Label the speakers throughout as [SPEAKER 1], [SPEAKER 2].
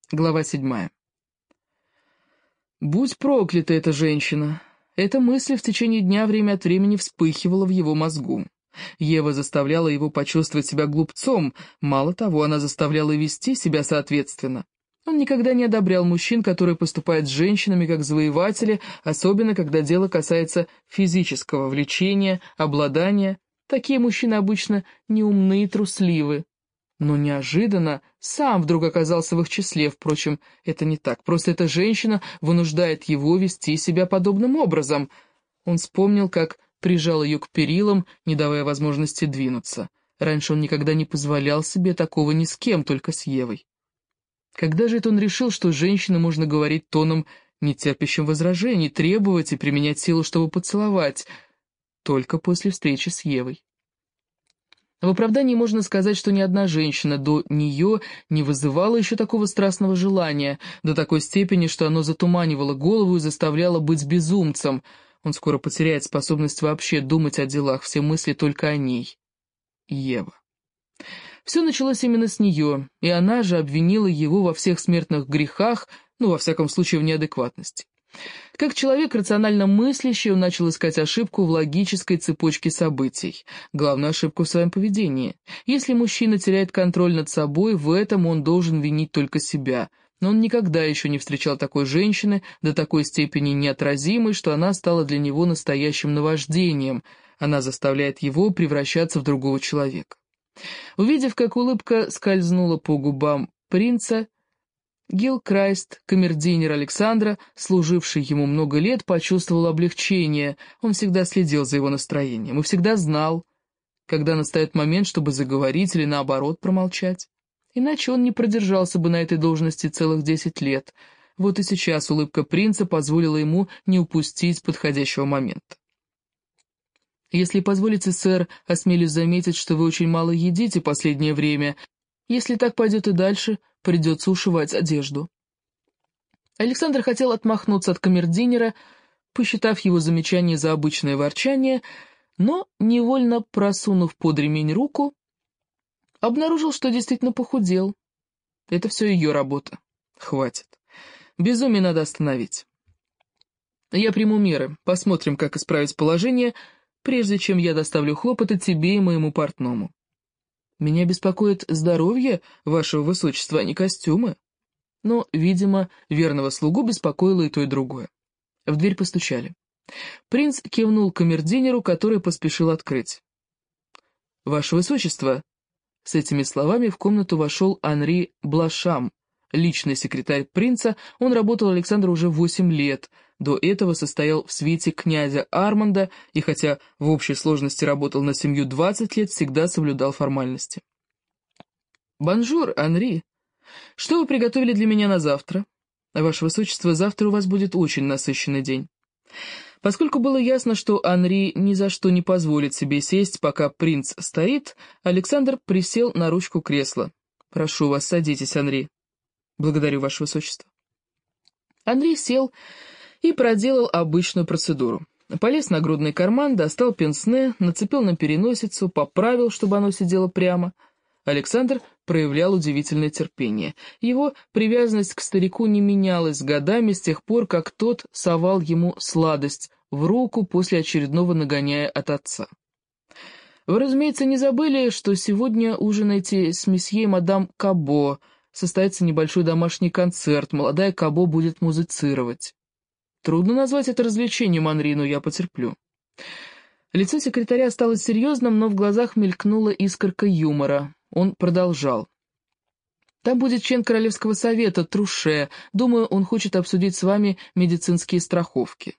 [SPEAKER 1] Глава 7. «Будь проклята эта женщина!» Эта мысль в течение дня время от времени вспыхивала в его мозгу. Ева заставляла его почувствовать себя глупцом, мало того, она заставляла вести себя соответственно. Он никогда не одобрял мужчин, которые поступают с женщинами как завоеватели, особенно когда дело касается физического влечения, обладания. Такие мужчины обычно неумны и трусливы. Но неожиданно сам вдруг оказался в их числе. Впрочем, это не так. Просто эта женщина вынуждает его вести себя подобным образом. Он вспомнил, как прижал ее к перилам, не давая возможности двинуться. Раньше он никогда не позволял себе такого ни с кем, только с Евой. Когда же это он решил, что женщине можно говорить тоном, не терпящим возражений, требовать и применять силу, чтобы поцеловать? Только после встречи с Евой. В оправдании можно сказать, что ни одна женщина до нее не вызывала еще такого страстного желания, до такой степени, что оно затуманивало голову и заставляло быть безумцем. Он скоро потеряет способность вообще думать о делах, все мысли только о ней. Ева. Все началось именно с нее, и она же обвинила его во всех смертных грехах, во всяком случае в неадекватности. Как человек рационально мыслящий, он начал искать ошибку в логической цепочке событий, главную ошибку в своем поведении. Если мужчина теряет контроль над собой, в этом он должен винить только себя. Но он никогда еще не встречал такой женщины, до такой степени неотразимой, что она стала для него настоящим наваждением. Она заставляет его превращаться в другого человека. Увидев, как улыбка скользнула по губам принца, Гилкрайст, камердинер Александра, служивший ему много лет, почувствовал облегчение. Он всегда следил за его настроением и всегда знал, когда настает момент, чтобы заговорить или, наоборот, промолчать. Иначе он не продержался бы на этой должности целых 10 лет. Вот и сейчас улыбка принца позволила ему не упустить подходящего момента. «Если позволите, сэр, осмелюсь заметить, что вы очень мало едите последнее время. Если так пойдет и дальше, придется ушивать одежду». Александр хотел отмахнуться от камердинера, посчитав его замечание за обычное ворчание, но, невольно просунув под ремень руку, обнаружил, что действительно похудел. Это все ее работа. Хватит. Безумие надо остановить. Я приму меры, посмотрим, как исправить положение, прежде чем я доставлю хлопоты тебе и моему портному. Меня беспокоит здоровье вашего высочества, а не костюмы. Но, видимо, верного слугу беспокоило и то, и другое. В дверь постучали. Принц кивнул камердинеру, который поспешил открыть. «Ваше высочество!» С этими словами в комнату вошел Анри Блашам, личный секретарь принца. Он работал Александру уже 8 лет. До этого состоял в свите князя Арманда, и хотя в общей сложности работал на семью 20 лет, всегда соблюдал формальности. «Бонжур, Анри. Что вы приготовили для меня на завтра? Ваше высочество, завтра у вас будет очень насыщенный день». Поскольку было ясно, что Анри ни за что не позволит себе сесть, пока принц стоит, Александр присел на ручку кресла. «Прошу вас, садитесь, Анри». «Благодарю, ваше высочество». Анри сел и проделал обычную процедуру. Полез в нагрудный карман, достал пенсне, нацепил на переносицу, поправил, чтобы оно сидело прямо. Александр проявлял удивительное терпение. Его привязанность к старику не менялась с годами, с тех пор, как тот совал ему сладость в руку после очередного нагоняя от отца. Вы, разумеется, не забыли, что сегодня ужинаете с месье и мадам Кабо, состоится небольшой домашний концерт, молодая Кабо будет музицировать. Трудно назвать это развлечением, Анри, но я потерплю. Лицо секретаря осталось серьезным, но в глазах мелькнула искорка юмора. Он продолжал. Там будет член Королевского совета, Труше. Думаю, он хочет обсудить с вами медицинские страховки.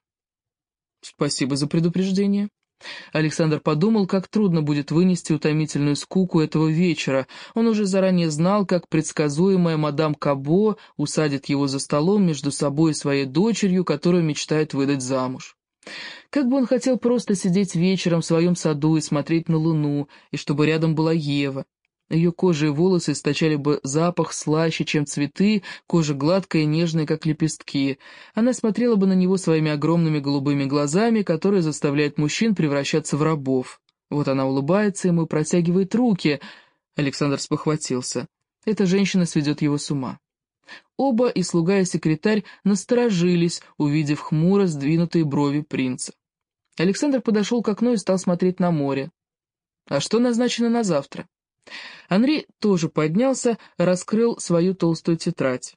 [SPEAKER 1] Спасибо за предупреждение. Александр подумал, как трудно будет вынести утомительную скуку этого вечера. Он уже заранее знал, как предсказуемая мадам Кабо усадит его за столом между собой и своей дочерью, которую мечтает выдать замуж. Как бы он хотел просто сидеть вечером в своем саду и смотреть на луну, и чтобы рядом была Ева. Ее кожа и волосы источали бы запах слаще, чем цветы, кожа гладкая и нежная, как лепестки. Она смотрела бы на него своими огромными голубыми глазами, которые заставляют мужчин превращаться в рабов. Вот она улыбается ему и протягивает руки. Александр спохватился. Эта женщина сведет его с ума. Оба, и слуга, и секретарь, насторожились, увидев хмуро сдвинутые брови принца. Александр подошел к окну и стал смотреть на море. А что назначено на завтра? Анри тоже поднялся, раскрыл свою толстую тетрадь.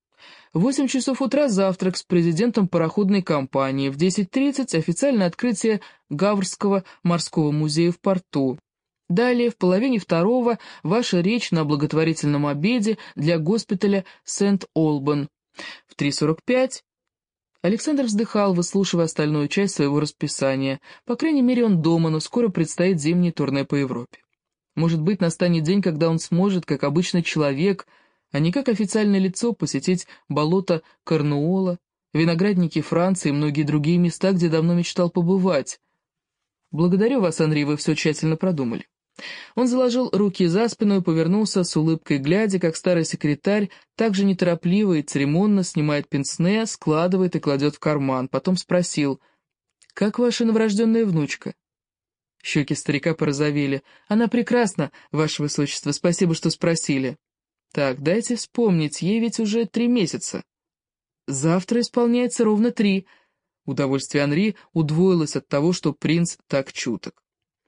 [SPEAKER 1] В 8 часов утра завтрак с президентом пароходной компании, в 10:30 официальное открытие Гаврского морского музея в порту. Далее, в половине второго, ваша речь на благотворительном обеде для госпиталя Сент-Олбан. В 3:45 Александр вздыхал, выслушивая остальную часть своего расписания. По крайней мере, он дома, но скоро предстоит зимнее турне по Европе. Может быть, настанет день, когда он сможет, как обычный человек, а не как официальное лицо, посетить болото Корнуола, виноградники Франции и многие другие места, где давно мечтал побывать. Благодарю вас, Анри, вы все тщательно продумали. Он заложил руки за спину и повернулся с улыбкой, глядя, как старый секретарь так же неторопливо и церемонно снимает пенсне, складывает и кладет в карман. Потом спросил: «Как ваша новорожденная внучка?» Щеки старика порозовели. «Она прекрасна, ваше высочество, спасибо, что спросили». «Так, дайте вспомнить, ей ведь уже 3 месяца». «Завтра исполняется ровно 3». Удовольствие Анри удвоилось от того, что принц так чуток.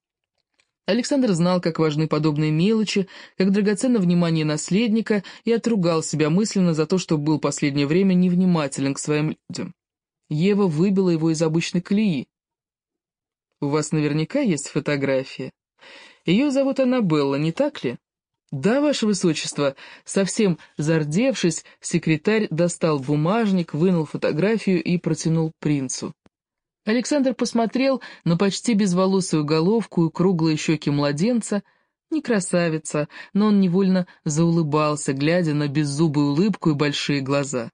[SPEAKER 1] Александр знал, как важны подобные мелочи, как драгоценно внимание наследника, и отругал себя мысленно за то, что был последнее время невнимателен к своим людям. Ева выбила его из обычной колеи. «У вас наверняка есть фотография. Ее зовут Аннабелла, не так ли?» «Да, ваше высочество». Совсем зардевшись, секретарь достал бумажник, вынул фотографию и протянул принцу. Александр посмотрел на почти безволосую головку и круглые щеки младенца. Не красавица, но он невольно заулыбался, глядя на беззубую улыбку и большие глаза.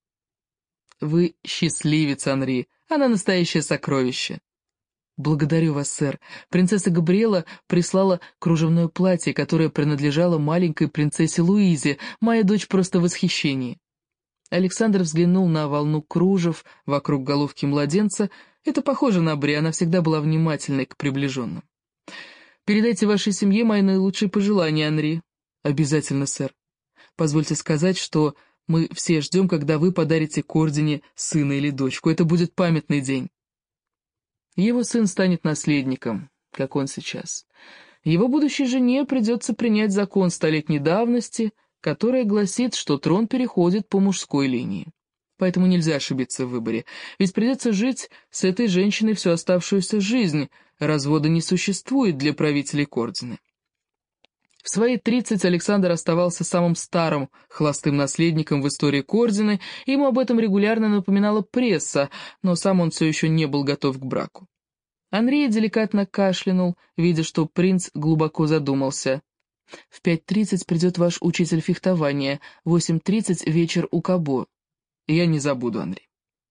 [SPEAKER 1] «Вы счастливец, Анри, она настоящее сокровище». «Благодарю вас, сэр. Принцесса Габриэла прислала кружевное платье, которое принадлежало маленькой принцессе Луизе. Моя дочь просто в восхищении». Александр взглянул на волну кружев вокруг головки младенца. Это похоже на Бри, она всегда была внимательной к приближенным. «Передайте вашей семье мои наилучшие пожелания, Анри». «Обязательно, сэр. Позвольте сказать, что мы все ждем, когда вы подарите к ордене сына или дочку. Это будет памятный день». Его сын станет наследником, как он сейчас. Его будущей жене придется принять закон столетней давности, который гласит, что трон переходит по мужской линии. Поэтому нельзя ошибиться в выборе, ведь придется жить с этой женщиной всю оставшуюся жизнь, развода не существует для правителей Кордины. В свои 30 Александр оставался самым старым холостым наследником в истории Кордины, и ему об этом регулярно напоминала пресса, но сам он все еще не был готов к браку. Анри деликатно кашлянул, видя, что принц глубоко задумался. «В 5:30 придет ваш учитель фехтования, в 8:30 вечер у Кабо. Я не забуду, Анри».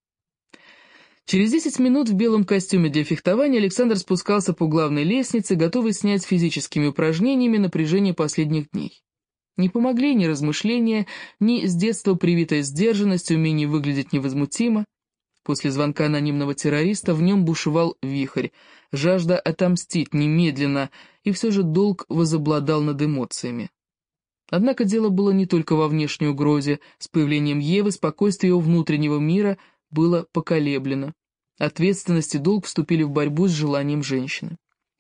[SPEAKER 1] Через 10 минут в белом костюме для фехтования Александр спускался по главной лестнице, готовый снять физическими упражнениями напряжение последних дней. Не помогли ни размышления, ни с детства привитая сдержанность, умение выглядеть невозмутимо. После звонка анонимного террориста в нем бушевал вихрь, жажда отомстить немедленно, и все же долг возобладал над эмоциями. Однако дело было не только во внешней угрозе. С появлением Евы спокойствие его внутреннего мира было поколеблено. Ответственность и долг вступили в борьбу с желанием женщины.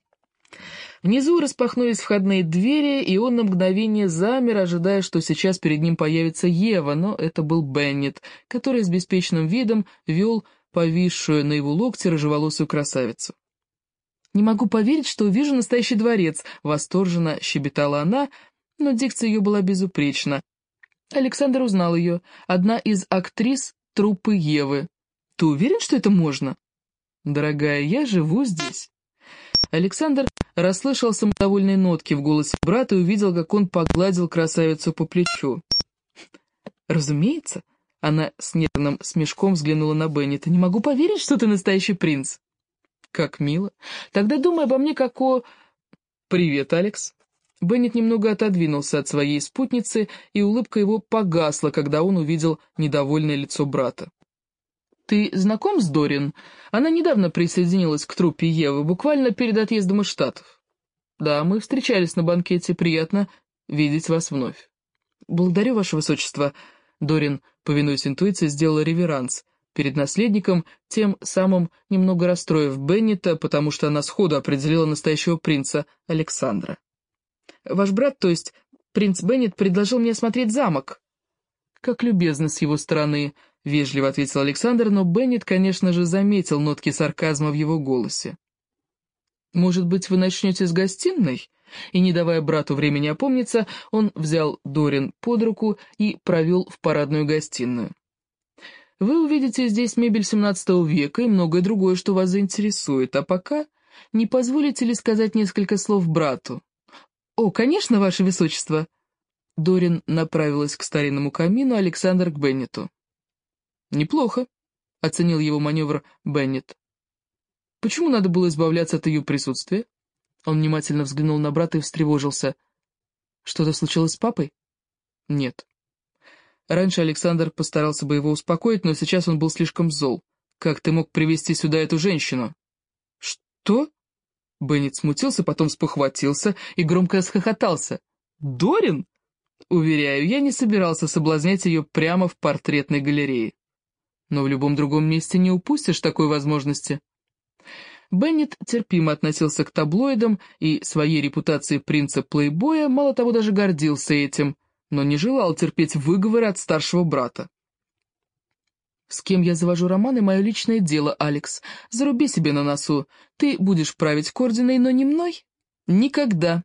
[SPEAKER 1] Внизу распахнулись входные двери, и он на мгновение замер, ожидая, что сейчас перед ним появится Ева, но это был Беннет, который с беспечным видом вел повисшую на его локте рыжеволосую красавицу. «Не могу поверить, что увижу настоящий дворец», — восторженно щебетала она, но дикция ее была безупречна. Александр узнал ее, одна из актрис труппы Евы. «Ты уверен, что это можно?» «Дорогая, я живу здесь». Александр расслышал самодовольные нотки в голосе брата и увидел, как он погладил красавицу по плечу. «Разумеется», — она с нервным смешком взглянула на Беннета, — «не могу поверить, что ты настоящий принц». «Как мило. Тогда думай обо мне как о...» «Привет, Алекс». Беннет немного отодвинулся от своей спутницы, и улыбка его погасла, когда он увидел недовольное лицо брата. «Ты знаком с Дорин? Она недавно присоединилась к труппе Евы, буквально перед отъездом из Штатов». «Да, мы встречались на банкете, приятно видеть вас вновь». «Благодарю, ваше высочество». Дорин, повинуясь интуиции, сделала реверанс перед наследником, тем самым немного расстроив Беннета, потому что она сходу определила настоящего принца Александра. «Ваш брат, то есть принц Беннет, предложил мне осмотреть замок». «Как любезно с его стороны», — вежливо ответил Александр, но Беннет, конечно же, заметил нотки сарказма в его голосе. «Может быть, вы начнете с гостиной?» И, не давая брату времени опомниться, он взял Дорин под руку и провел в парадную гостиную. «Вы увидите здесь мебель XVII века и многое другое, что вас заинтересует, а пока не позволите ли сказать несколько слов брату?» «О, конечно, ваше высочество!» Дорин направилась к старинному камину, Александр к Беннету. «Неплохо», — оценил его маневр Беннет. «Почему надо было избавляться от ее присутствия?» Он внимательно взглянул на брата и встревожился. «Что-то случилось с папой?» «Нет». Раньше Александр постарался бы его успокоить, но сейчас он был слишком зол. «Как ты мог привести сюда эту женщину?» «Что?» Беннет смутился, потом спохватился и громко расхохотался. «Дорин?» «Уверяю, я не собирался соблазнять ее прямо в портретной галерее. Но в любом другом месте не упустишь такой возможности». Беннет терпимо относился к таблоидам и своей репутацией принца-плейбоя, мало того, даже гордился этим, но не желал терпеть выговоры от старшего брата. «С кем я завожу романы, мое личное дело, Алекс. Заруби себе на носу. Ты будешь править Кординой, но не мной? Никогда!»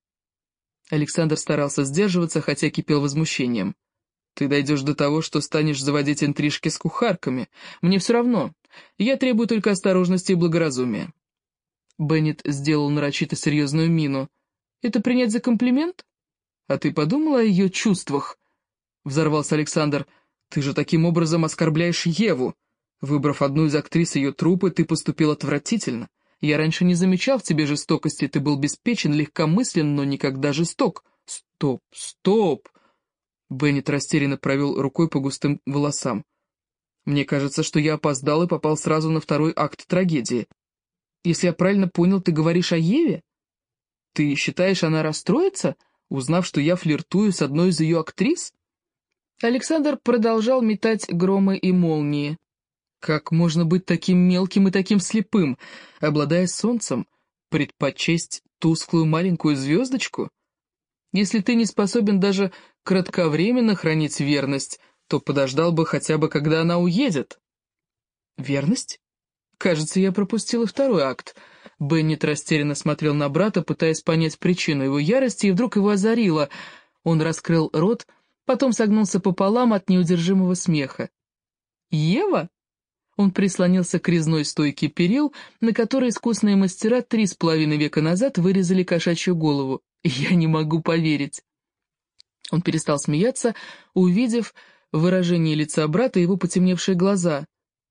[SPEAKER 1] Александр старался сдерживаться, хотя кипел возмущением. «Ты дойдешь до того, что станешь заводить интрижки с кухарками. Мне все равно. Я требую только осторожности и благоразумия». Беннет сделал нарочито серьезную мину. «Это принять за комплимент? А ты подумала о ее чувствах?» Взорвался Александр. «Ты же таким образом оскорбляешь Еву. Выбрав одну из актрис ее труппы, ты поступил отвратительно. Я раньше не замечал в тебе жестокости, ты был беспечен, легкомыслен, но никогда жесток». «Стоп, стоп!» Беннет растерянно провел рукой по густым волосам. «Мне кажется, что я опоздал и попал сразу на второй акт трагедии. Если я правильно понял, ты говоришь о Еве? Ты считаешь, она расстроится, узнав, что я флиртую с одной из ее актрис?» Александр продолжал метать громы и молнии. «Как можно быть таким мелким и таким слепым, обладая солнцем, предпочесть тусклую маленькую звездочку? Если ты не способен даже кратковременно хранить верность, то подождал бы хотя бы, когда она уедет». «Верность? Кажется, я пропустила второй акт». Беннет растерянно смотрел на брата, пытаясь понять причину его ярости, и вдруг его озарило. Он раскрыл рот, потом согнулся пополам от неудержимого смеха. «Ева?» Он прислонился к резной стойке перил, на которой искусные мастера 3,5 века назад вырезали кошачью голову. «Я не могу поверить». Он перестал смеяться, увидев выражение лица брата и его потемневшие глаза.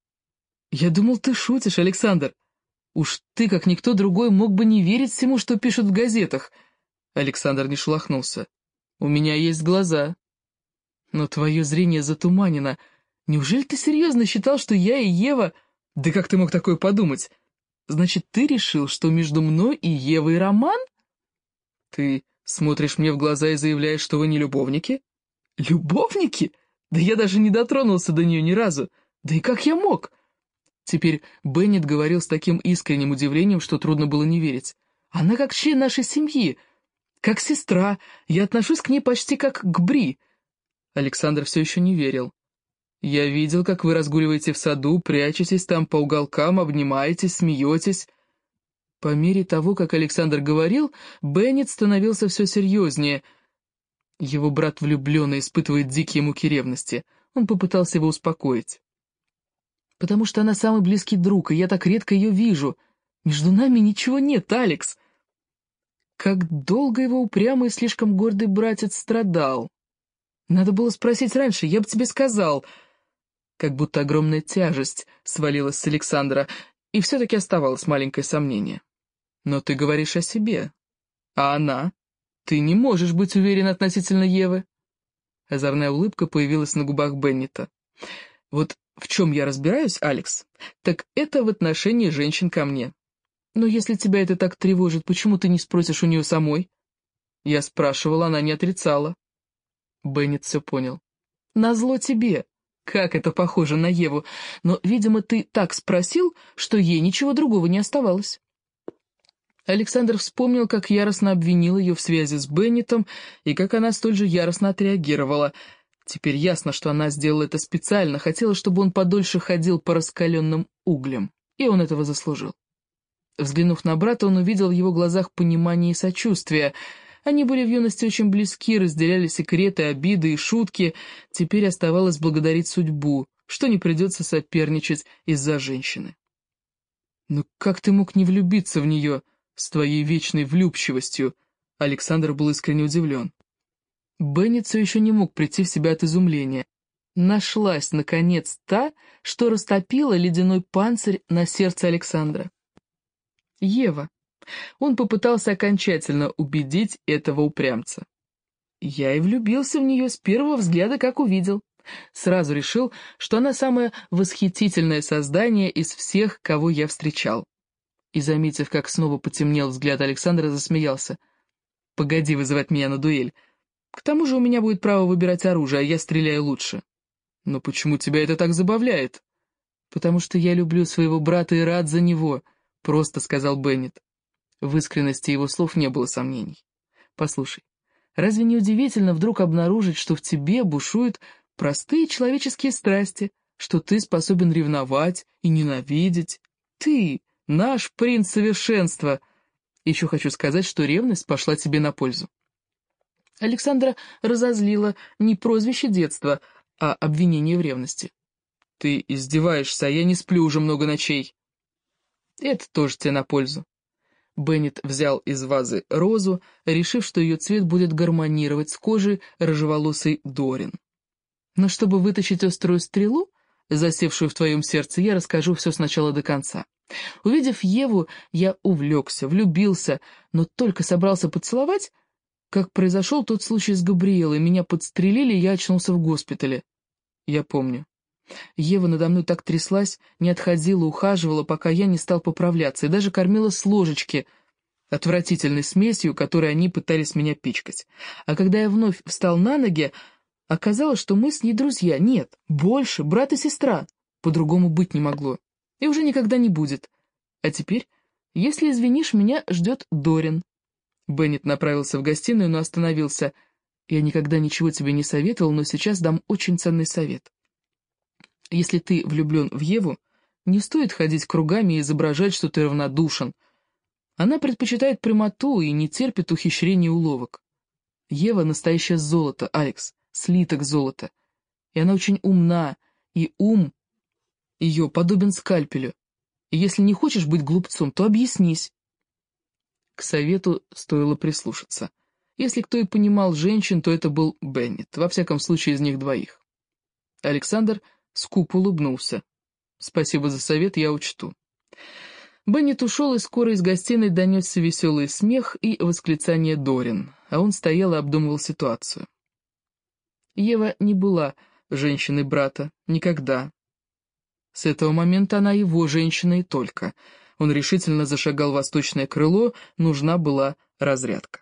[SPEAKER 1] «Я думал, ты шутишь, Александр. Уж ты, как никто другой, мог бы не верить всему, что пишут в газетах». Александр не шелохнулся. «У меня есть глаза. Но твое зрение затуманено. Неужели ты серьезно считал, что я и Ева... Да как ты мог такое подумать? Значит, ты решил, что между мной и Евой роман? Ты смотришь мне в глаза и заявляешь, что вы не любовники?» «Любовники? Да я даже не дотронулся до нее ни разу. Да и как я мог?» Теперь Беннет говорил с таким искренним удивлением, что трудно было не верить. «Она как член нашей семьи, как сестра. Я отношусь к ней почти как к Бри». Александр все еще не верил. «Я видел, как вы разгуливаете в саду, прячетесь там по уголкам, обнимаетесь, смеетесь». По мере того, как Александр говорил, Беннет становился все серьезнее. Его брат влюбленно испытывает дикие муки ревности. Он попытался его успокоить. «Потому что она самый близкий друг, и я так редко ее вижу. Между нами ничего нет, Алекс». Как долго его упрямый и слишком гордый братец страдал. Надо было спросить раньше, я бы тебе сказал. Как будто огромная тяжесть свалилась с Александра, и все-таки оставалось маленькое сомнение. «Но ты говоришь о себе. А она? Ты не можешь быть уверен относительно Евы». Озорная улыбка появилась на губах Беннета. «Вот в чем я разбираюсь, Алекс, так это в отношении женщин ко мне. Но если тебя это так тревожит, почему ты не спросишь у нее самой?» Я спрашивала, она не отрицала. Беннет все понял. Назло тебе. Как это похоже на Еву. Но, видимо, ты так спросил, что ей ничего другого не оставалось. Александр вспомнил, как яростно обвинил ее в связи с Беннетом, и как она столь же яростно отреагировала. Теперь ясно, что она сделала это специально, хотела, чтобы он подольше ходил по раскаленным углям, и он этого заслужил. Взглянув на брата, он увидел в его глазах понимание и сочувствие. Они были в юности очень близки, разделяли секреты, обиды и шутки. Теперь оставалось благодарить судьбу, что не придется соперничать из-за женщины. «Ну как ты мог не влюбиться в нее с твоей вечной влюбчивостью?» Александр был искренне удивлен. Беннет все еще не мог прийти в себя от изумления. Нашлась, наконец, та, что растопила ледяной панцирь на сердце Александра. Ева. Он попытался окончательно убедить этого упрямца. Я и влюбился в нее с первого взгляда, как увидел. Сразу решил, что она самое восхитительное создание из всех, кого я встречал. И, заметив, как снова потемнел взгляд Александра, засмеялся. «Погоди вызывать меня на дуэль. К тому же у меня будет право выбирать оружие, а я стреляю лучше». «Но почему тебя это так забавляет?» «Потому что я люблю своего брата и рад за него», — просто сказал Беннет. В искренности его слов не было сомнений. «Послушай, разве не удивительно вдруг обнаружить, что в тебе бушуют простые человеческие страсти, что ты способен ревновать и ненавидеть? Ты, наш принц совершенства! Еще хочу сказать, что ревность пошла тебе на пользу». Александра разозлила не прозвище детства, а обвинение в ревности. «Ты издеваешься, а я не сплю уже много ночей». «Это тоже тебе на пользу». Беннет взял из вазы розу, решив, что ее цвет будет гармонировать с кожей рыжеволосой Дорин. Но чтобы вытащить острую стрелу, засевшую в твоем сердце, я расскажу все сначала до конца. Увидев Еву, я увлекся, влюбился, но только собрался поцеловать, как произошел тот случай с Габриэлой, меня подстрелили, и я очнулся в госпитале. Я помню. Ева надо мной так тряслась, не отходила, ухаживала, пока я не стал поправляться, и даже кормила с ложечки, отвратительной смесью, которой они пытались меня пичкать. А когда я вновь встал на ноги, оказалось, что мы с ней друзья. Нет, больше, брат и сестра. По-другому быть не могло. И уже никогда не будет. А теперь, если извинишь, меня ждет Дорин. Беннет направился в гостиную, но остановился. Я никогда ничего тебе не советовал, но сейчас дам очень ценный совет. Если ты влюблен в Еву, не стоит ходить кругами и изображать, что ты равнодушен. Она предпочитает прямоту и не терпит ухищрений и уловок. Ева — настоящее золото, Алекс, слиток золота. И она очень умна, и ум ее подобен скальпелю. И если не хочешь быть глупцом, то объяснись. К совету стоило прислушаться. Если кто и понимал женщин, то это был Беннет, во всяком случае из них двоих. Александр скупо улыбнулся. «Спасибо за совет, я учту». Беннет ушел, и скоро из гостиной донесся веселый смех и восклицание Дорин, а он стоял и обдумывал ситуацию. Ева не была женщиной брата, никогда. С этого момента она его женщина и только. Он решительно зашагал в восточное крыло, нужна была разрядка.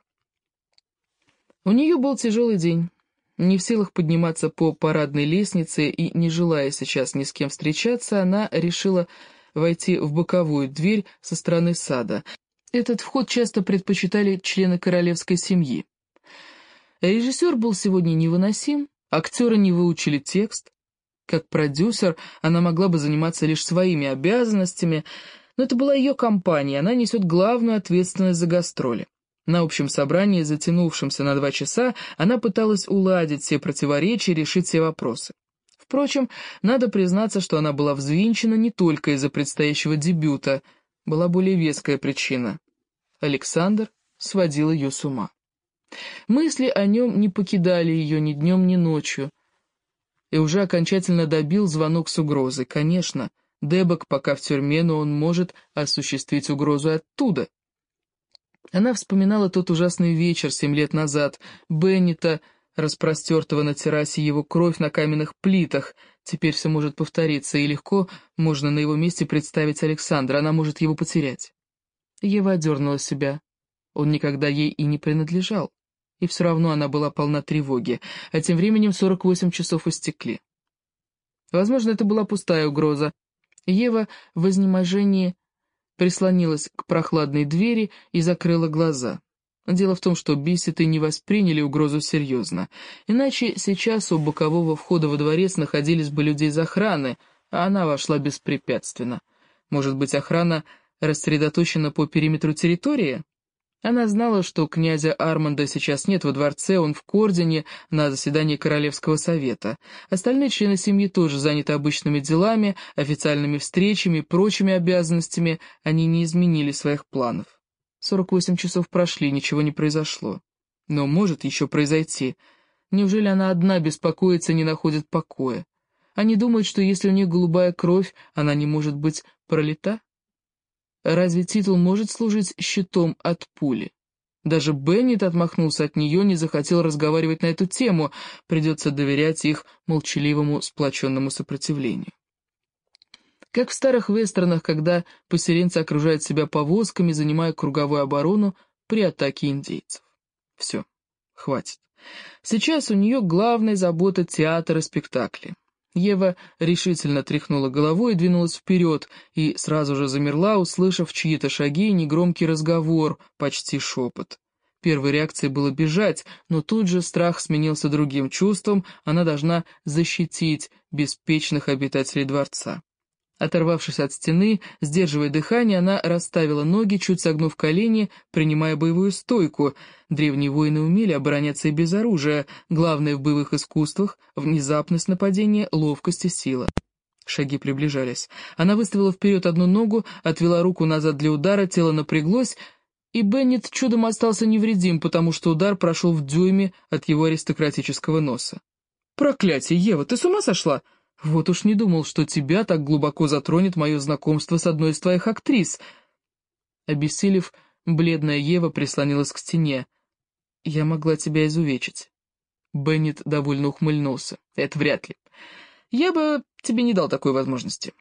[SPEAKER 1] У нее был тяжелый день. Не в силах подниматься по парадной лестнице и не желая сейчас ни с кем встречаться, она решила войти в боковую дверь со стороны сада. Этот вход часто предпочитали члены королевской семьи. Режиссер был сегодня невыносим, актеры не выучили текст. Как продюсер она могла бы заниматься лишь своими обязанностями, но это была ее компания, она несет главную ответственность за гастроли. На общем собрании, затянувшемся на 2 часа, она пыталась уладить все противоречия, решить все вопросы. Впрочем, надо признаться, что она была взвинчена не только из-за предстоящего дебюта, была более веская причина. Александр сводил ее с ума. Мысли о нем не покидали ее ни днем, ни ночью, и уже окончательно добил звонок с угрозой. Конечно, Дебок пока в тюрьме, но он может осуществить угрозу оттуда. Она вспоминала тот ужасный вечер 7 лет назад, Беннета, распростертого на террасе, его кровь на каменных плитах. Теперь все может повториться, и легко можно на его месте представить Александра, она может его потерять. Ева одернула себя. Он никогда ей и не принадлежал. И все равно она была полна тревоги, а тем временем 48 часов истекли. Возможно, это была пустая угроза. Ева в изнеможении прислонилась к прохладной двери и закрыла глаза. Дело в том, что бисеты не восприняли угрозу серьезно. Иначе сейчас у бокового входа во дворец находились бы люди из охраны, а она вошла беспрепятственно. Может быть, охрана рассредоточена по периметру территории? Она знала, что князя Арманда сейчас нет во дворце, он в Кордине на заседании Королевского совета. Остальные члены семьи тоже заняты обычными делами, официальными встречами и прочими обязанностями, они не изменили своих планов. 48 часов прошли, ничего не произошло. Но может еще произойти. Неужели она одна беспокоится и не находит покоя? Они думают, что если у них голубая кровь, она не может быть пролита? Разве титул может служить щитом от пули? Даже Беннет отмахнулся от нее, не захотел разговаривать на эту тему, придется доверять их молчаливому сплоченному сопротивлению. Как в старых вестернах, когда поселенцы окружают себя повозками, занимая круговую оборону при атаке индейцев. Все, хватит. Сейчас у нее главная забота театр и спектакли. Ева решительно тряхнула головой и двинулась вперед, и сразу же замерла, услышав чьи-то шаги и негромкий разговор, почти шепот. Первой реакцией было бежать, но тут же страх сменился другим чувством, она должна защитить беспечных обитателей дворца. Оторвавшись от стены, сдерживая дыхание, она расставила ноги, чуть согнув колени, принимая боевую стойку. Древние воины умели обороняться и без оружия. Главное в боевых искусствах — внезапность нападения, ловкость и сила. Шаги приближались. Она выставила вперед одну ногу, отвела руку назад для удара, тело напряглось, и Беннет чудом остался невредим, потому что удар прошел в дюйме от его аристократического носа. «Проклятие, Ева, ты с ума сошла? Вот уж не думал, что тебя так глубоко затронет мое знакомство с одной из твоих актрис». Обессилев, бледная Ева прислонилась к стене. «Я могла тебя изувечить». Беннет довольно ухмыльнулся. «Это вряд ли. Я бы тебе не дал такой возможности».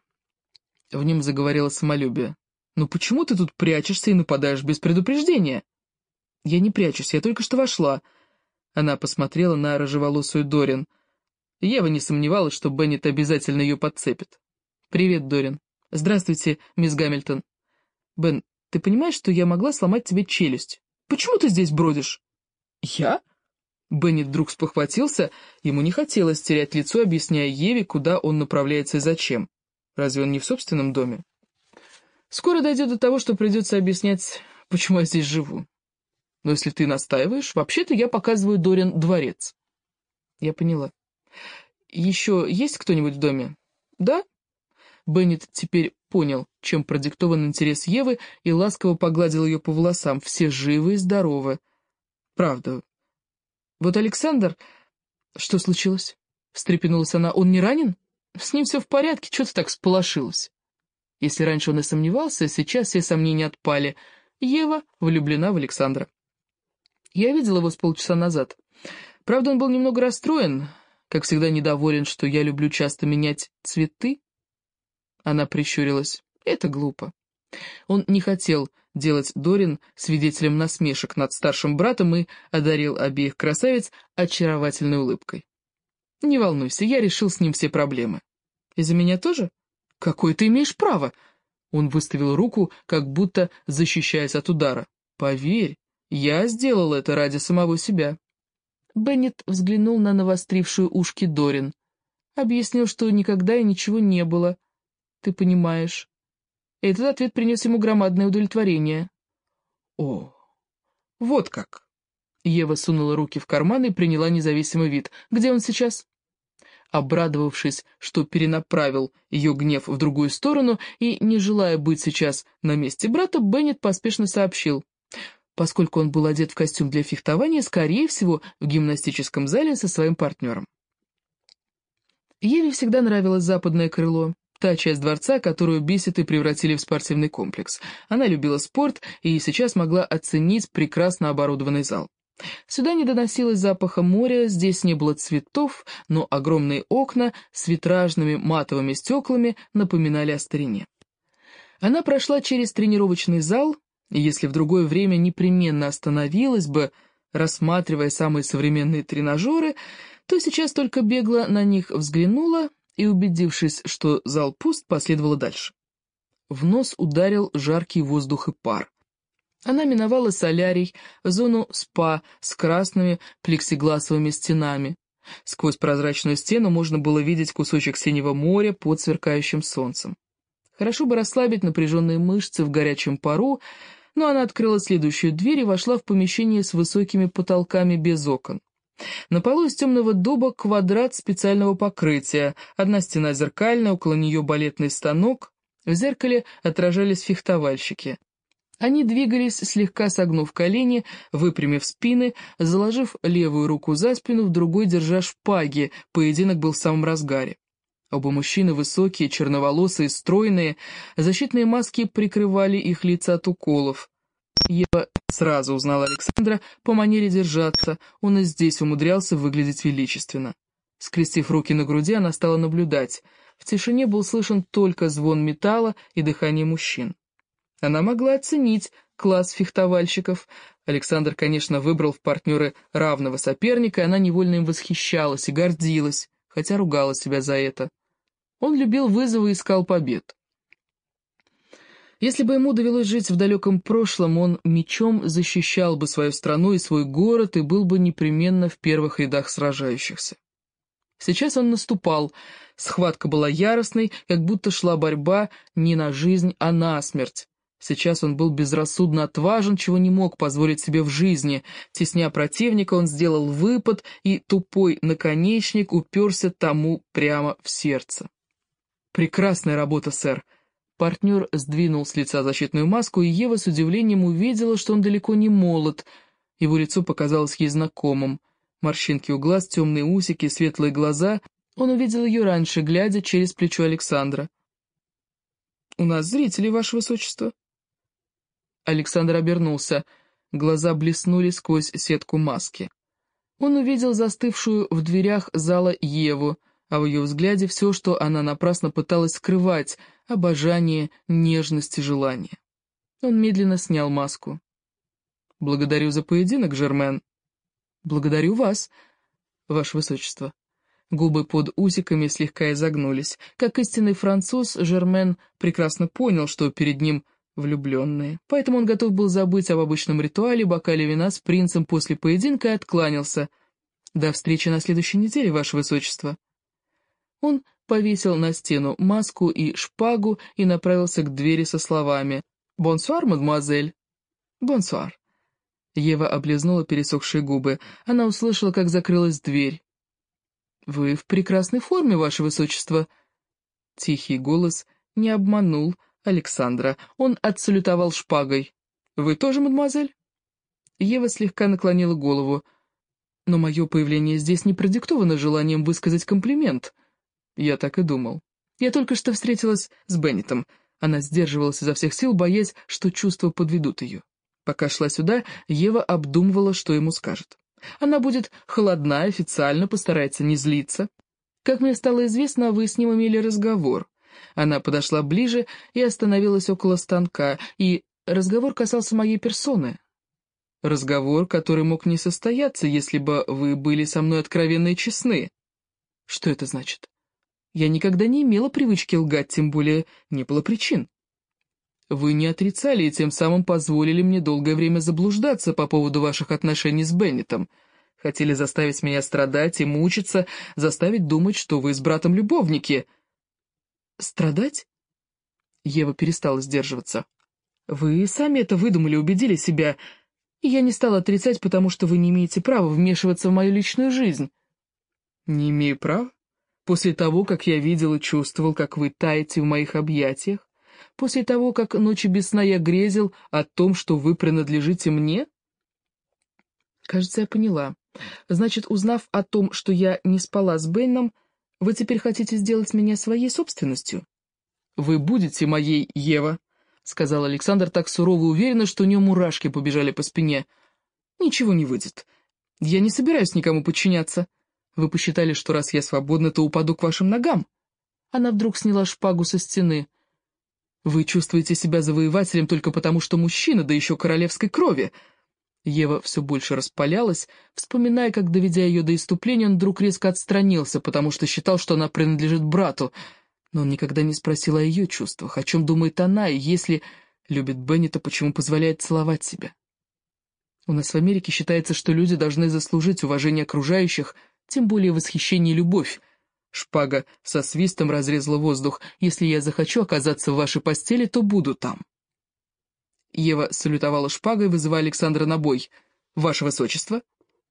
[SPEAKER 1] В нем заговорило самолюбие. «Ну почему ты тут прячешься и нападаешь без предупреждения?» «Я не прячусь, я только что вошла». Она посмотрела на рыжеволосую Дорин. Ева не сомневалась, что Беннет обязательно ее подцепит. «Привет, Дорин». «Здравствуйте, мисс Гамильтон». «Бен, ты понимаешь, что я могла сломать тебе челюсть? Почему ты здесь бродишь?» «Я?» Беннет вдруг спохватился, ему не хотелось терять лицо, объясняя Еве, куда он направляется и зачем. Разве он не в собственном доме? «Скоро дойдет до того, что придется объяснять, почему я здесь живу. Но если ты настаиваешь, вообще-то я показываю Дорин дворец». «Я поняла. Еще есть кто-нибудь в доме?» «Да?» Беннет теперь понял, чем продиктован интерес Евы, и ласково погладил ее по волосам. Все живы и здоровы. «Правда. Вот Александр...» «Что случилось?» — встрепенулась она. «Он не ранен? С ним все в порядке, что ты так всполошилась?» Если раньше он и сомневался, сейчас все сомнения отпали. Ева влюблена в Александра. Я видела его с полчаса назад. Правда, он был немного расстроен, как всегда недоволен, что я люблю часто менять цветы. Она прищурилась. Это глупо. Он не хотел делать Дорин свидетелем насмешек над старшим братом и одарил обеих красавиц очаровательной улыбкой. «Не волнуйся, я решил с ним все проблемы». «Из-за меня тоже?» «Какое ты имеешь право?» Он выставил руку, как будто защищаясь от удара. «Поверь, я сделал это ради самого себя». Беннет взглянул на навострившую ушки Дорин. Объяснил, что никогда и ничего не было. «Ты понимаешь». Этот ответ принес ему громадное удовлетворение. «О, вот как!» Ева сунула руки в карман и приняла независимый вид. «Где он сейчас?» Обрадовавшись, что перенаправил ее гнев в другую сторону и не желая быть сейчас на месте брата, Беннет поспешно сообщил. Поскольку он был одет в костюм для фехтования, скорее всего, в гимнастическом зале со своим партнером. Еве всегда нравилось западное крыло, та часть дворца, которую бисеты превратили в спортивный комплекс. Она любила спорт и сейчас могла оценить прекрасно оборудованный зал. Сюда не доносилось запаха моря, здесь не было цветов, но огромные окна с витражными матовыми стеклами напоминали о старине. Она прошла через тренировочный зал, и если в другое время непременно остановилась бы, рассматривая самые современные тренажеры, то сейчас только бегло на них взглянула и, убедившись, что зал пуст, последовала дальше. В нос ударил жаркий воздух и пар. Она миновала солярий, зону спа с красными плексигласовыми стенами. Сквозь прозрачную стену можно было видеть кусочек синего моря под сверкающим солнцем. Хорошо бы расслабить напряженные мышцы в горячем пару, но она открыла следующую дверь и вошла в помещение с высокими потолками без окон. На полу из темного дуба квадрат специального покрытия, одна стена зеркальная, около нее балетный станок, в зеркале отражались фехтовальщики. Они двигались, слегка согнув колени, выпрямив спины, заложив левую руку за спину, в другой держа шпаги, поединок был в самом разгаре. Оба мужчины высокие, черноволосые, стройные, защитные маски прикрывали их лица от уколов. Ева сразу узнала Александра по манере держаться, он и здесь умудрялся выглядеть величественно. Скрестив руки на груди, она стала наблюдать. В тишине был слышен только звон металла и дыхание мужчин. Она могла оценить класс фехтовальщиков. Александр, конечно, выбрал в партнеры равного соперника, и она невольно им восхищалась и гордилась, хотя ругала себя за это. Он любил вызовы и искал побед. Если бы ему довелось жить в далеком прошлом, он мечом защищал бы свою страну и свой город и был бы непременно в первых рядах сражающихся. Сейчас он наступал, схватка была яростной, как будто шла борьба не на жизнь, а на смерть. Сейчас он был безрассудно отважен, чего не мог позволить себе в жизни. Тесня противника, он сделал выпад, и тупой наконечник уперся тому прямо в сердце. «Прекрасная работа, сэр!» Партнер сдвинул с лица защитную маску, и Ева с удивлением увидела, что он далеко не молод. Его лицо показалось ей знакомым. Морщинки у глаз, темные усики, светлые глаза. Он увидел ее раньше, глядя через плечо Александра. «У нас зрители, ваше высочество». Александр обернулся. Глаза блеснули сквозь сетку маски. Он увидел застывшую в дверях зала Еву, а в ее взгляде все, что она напрасно пыталась скрывать — обожание, нежность и желание. Он медленно снял маску. «Благодарю за поединок, Жермен». «Благодарю вас, ваше высочество». Губы под усиками слегка изогнулись. Как истинный француз, Жермен прекрасно понял, что перед ним влюбленные. Поэтому он готов был забыть об обычном ритуале, бокале вина с принцем после поединка и откланялся. «До встречи на следующей неделе, ваше высочество». Он повесил на стену маску и шпагу и направился к двери со словами «Бонсуар, мадемуазель». «Бонсуар». Ева облизнула пересохшие губы. Она услышала, как закрылась дверь. «Вы в прекрасной форме, ваше высочество». Тихий голос не обманул Александра. Он отсалютовал шпагой. «Вы тоже, мадемуазель?» Ева слегка наклонила голову. «Но мое появление здесь не продиктовано желанием высказать комплимент». Я так и думал. Я только что встретилась с Беннетом. Она сдерживалась изо всех сил, боясь, что чувства подведут ее. Пока шла сюда, Ева обдумывала, что ему скажет. Она будет холодна, официально, постарается не злиться. Как мне стало известно, вы с ним имели разговор. Она подошла ближе и остановилась около станка, и разговор касался моей персоны. Разговор, который мог не состояться, если бы вы были со мной откровенны и честны. Что это значит? Я никогда не имела привычки лгать, тем более не было причин. Вы не отрицали и тем самым позволили мне долгое время заблуждаться по поводу ваших отношений с Беннетом. Хотели заставить меня страдать и мучиться, заставить думать, что вы с братом любовники. Страдать? Ева перестала сдерживаться. Вы сами это выдумали, убедили себя. И я не стала отрицать, потому что вы не имеете права вмешиваться в мою личную жизнь. Не имею права? После того, как я видел и чувствовал, как вы таете в моих объятиях? После того, как ночи без сна я грезил о том, что вы принадлежите мне? Кажется, я поняла. Значит, узнав о том, что я не спала с Бенном, вы теперь хотите сделать меня своей собственностью? Вы будете моей, Ева, — сказал Александр так сурово и уверенно, что у него мурашки побежали по спине. Ничего не выйдет. Я не собираюсь никому подчиняться. Вы посчитали, что раз я свободна, то упаду к вашим ногам. Она вдруг сняла шпагу со стены. Вы чувствуете себя завоевателем только потому, что мужчина, да еще королевской крови. Ева все больше распалялась, вспоминая, как, доведя ее до исступления, он вдруг резко отстранился, потому что считал, что она принадлежит брату, но он никогда не спросил о ее чувствах, о чем думает она, и если любит Бенни, то почему позволяет целовать себя. У нас в Америке считается, что люди должны заслужить уважение окружающих, тем более восхищение и любовь. Шпага со свистом разрезала воздух. Если я захочу оказаться в вашей постели, то буду там. Ева салютовала шпагой, вызывая Александра на бой. «Ваше высочество?»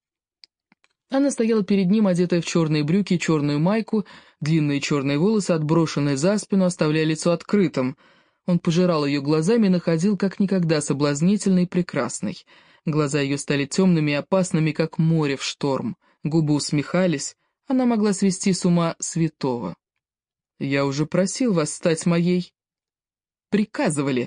[SPEAKER 1] Она стояла перед ним, одетая в черные брюки и черную майку, длинные черные волосы, отброшенные за спину, оставляя лицо открытым. Он пожирал ее глазами и находил как никогда соблазнительной и прекрасной. Глаза ее стали темными и опасными, как море в шторм. Губы усмехались, она могла свести с ума святого. «Я уже просил вас стать моей». «Приказывали».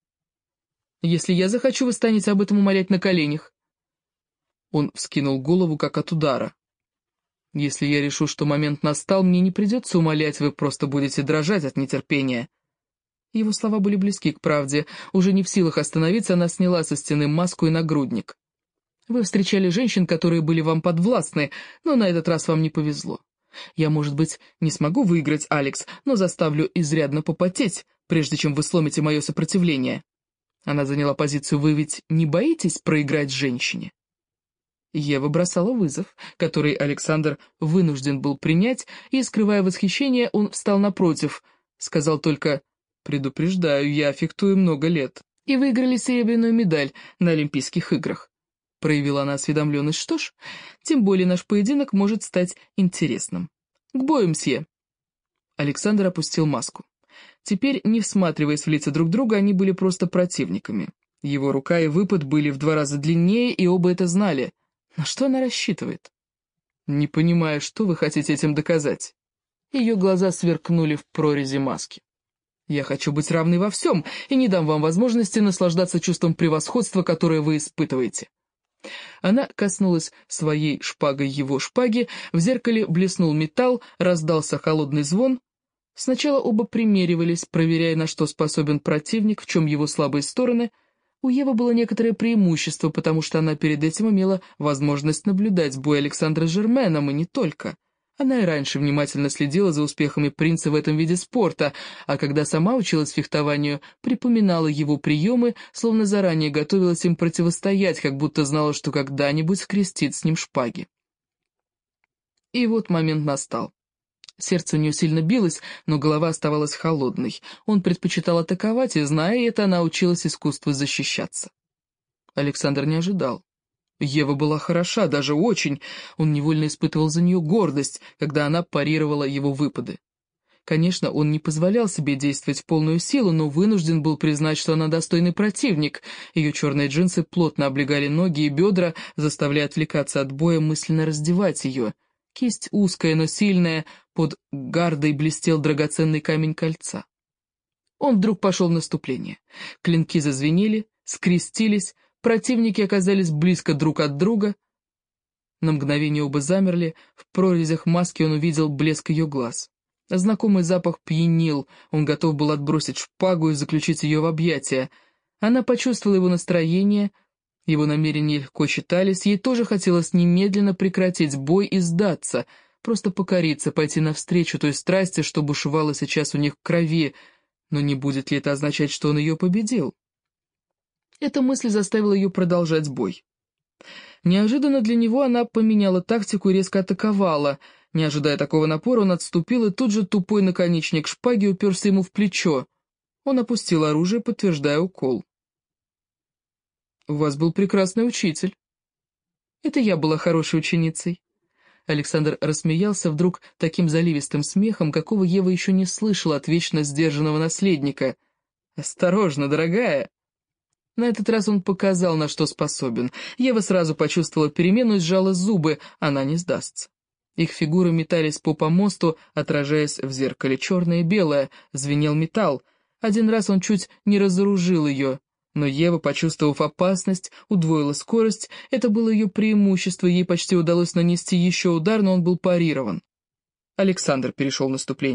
[SPEAKER 1] «Если я захочу, вы станете об этом умолять на коленях». Он вскинул голову, как от удара. «Если я решу, что момент настал, мне не придется умолять, вы просто будете дрожать от нетерпения». Его слова были близки к правде. Уже не в силах остановиться, она сняла со стены маску и нагрудник. «Вы встречали женщин, которые были вам подвластны, но на этот раз вам не повезло. Я, может быть, не смогу выиграть, Алекс, но заставлю изрядно попотеть, прежде чем вы сломите мое сопротивление». Она заняла позицию «Вы ведь не боитесь проиграть женщине?» Ева бросала вызов, который Александр вынужден был принять, и, скрывая восхищение, он встал напротив, сказал только «Предупреждаю, я фехтую много лет». «И выиграли серебряную медаль на Олимпийских играх». Проявила она осведомленность. «Что ж, тем более наш поединок может стать интересным. К бою, мсье». Александр опустил маску. Теперь, не всматриваясь в лица друг друга, они были просто противниками. Его рука и выпад были в 2 раза длиннее, и оба это знали. На что она рассчитывает? «Не понимаю, что вы хотите этим доказать?» Ее глаза сверкнули в прорези маски. «Я хочу быть равной во всем, и не дам вам возможности наслаждаться чувством превосходства, которое вы испытываете». Она коснулась своей шпагой его шпаги, в зеркале блеснул металл, раздался холодный звон. Сначала оба примеривались, проверяя, на что способен противник, в чем его слабые стороны. У Евы было некоторое преимущество, потому что она перед этим имела возможность наблюдать бой Александра с Жерменом, и не только. Она и раньше внимательно следила за успехами принца в этом виде спорта, а когда сама училась фехтованию, припоминала его приемы, словно заранее готовилась им противостоять, как будто знала, что когда-нибудь скрестит с ним шпаги. И вот момент настал. Сердце у нее сильно билось, но голова оставалась холодной. Он предпочитал атаковать, и, зная это, она училась искусству защищаться. Александр не ожидал. Ева была хороша, даже очень. Он невольно испытывал за нее гордость, когда она парировала его выпады. Конечно, он не позволял себе действовать в полную силу, но вынужден был признать, что она достойный противник. Ее черные джинсы плотно облегали ноги и бедра, заставляя отвлекаться от боя, мысленно раздевать ее. Кисть узкая, но сильная, под гардой блестел драгоценный камень кольца. Он вдруг пошел в наступление. Клинки зазвенели, скрестились, противники оказались близко друг от друга. На мгновение оба замерли, в прорезях маски он увидел блеск ее глаз. Знакомый запах пьянил, он готов был отбросить шпагу и заключить ее в объятия. Она почувствовала его настроение. Его намерения легко читались, ей тоже хотелось немедленно прекратить бой и сдаться, просто покориться, пойти навстречу той страсти, что бушевала сейчас у них в крови, но не будет ли это означать, что он ее победил? Эта мысль заставила ее продолжать бой. Неожиданно для него она поменяла тактику и резко атаковала. Не ожидая такого напора, он отступил, и тут же тупой наконечник шпаги уперся ему в плечо. Он опустил оружие, подтверждая укол. «У вас был прекрасный учитель». «Это я была хорошей ученицей». Александр рассмеялся вдруг таким заливистым смехом, какого Ева еще не слышала от вечно сдержанного наследника. «Осторожно, дорогая!» На этот раз он показал, на что способен. Ева сразу почувствовала перемену и сжала зубы, она не сдастся. Их фигуры метались по помосту, отражаясь в зеркале. Черное и белое, звенел металл. Один раз он чуть не разоружил ее. Но Ева, почувствовав опасность, удвоила скорость. Это было ее преимущество, ей почти удалось нанести еще удар, но он был парирован. Александр перешел в наступление.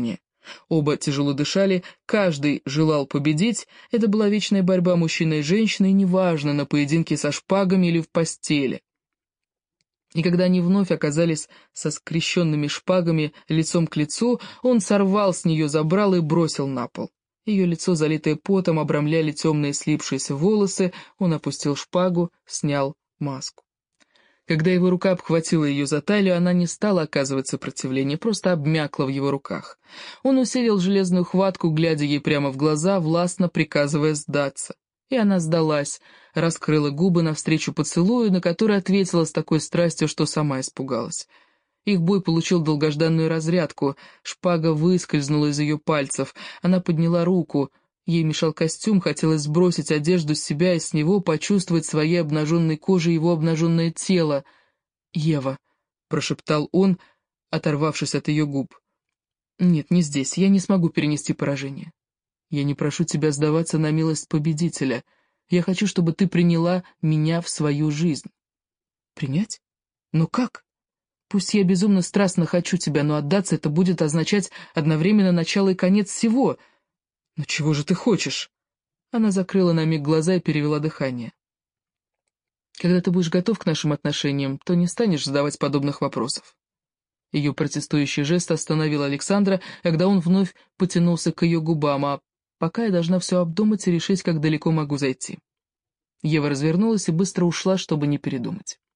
[SPEAKER 1] Оба тяжело дышали, каждый желал победить, это была вечная борьба мужчины и женщины, и неважно, на поединке со шпагами или в постели. И когда они вновь оказались со скрещенными шпагами лицом к лицу, он сорвал с нее забрало и бросил на пол. Ее лицо, залитое потом, обрамляли темные слипшиеся волосы, он опустил шпагу, снял маску. Когда его рука обхватила ее за талию, она не стала оказывать сопротивление, просто обмякла в его руках. Он усилил железную хватку, глядя ей прямо в глаза, властно приказывая сдаться. И она сдалась, раскрыла губы навстречу поцелую, на который ответила с такой страстью, что сама испугалась. Их бой получил долгожданную разрядку, шпага выскользнула из ее пальцев, она подняла руку. Ей мешал костюм, хотелось сбросить одежду с себя и с него, почувствовать своей обнаженной кожей его обнаженное тело. «Ева», — прошептал он, оторвавшись от ее губ. «Нет, не здесь, я не смогу перенести поражение. Я не прошу тебя сдаваться на милость победителя. Я хочу, чтобы ты приняла меня в свою жизнь». «Принять? Но как? Пусть я безумно страстно хочу тебя, но отдаться это будет означать одновременно начало и конец всего». «Но чего же ты хочешь?» Она закрыла на миг глаза и перевела дыхание. «Когда ты будешь готов к нашим отношениям, то не станешь задавать подобных вопросов». Ее протестующий жест остановил Александра, когда он вновь потянулся к ее губам, а пока я должна все обдумать и решить, как далеко могу зайти. Ева развернулась и быстро ушла, чтобы не передумать.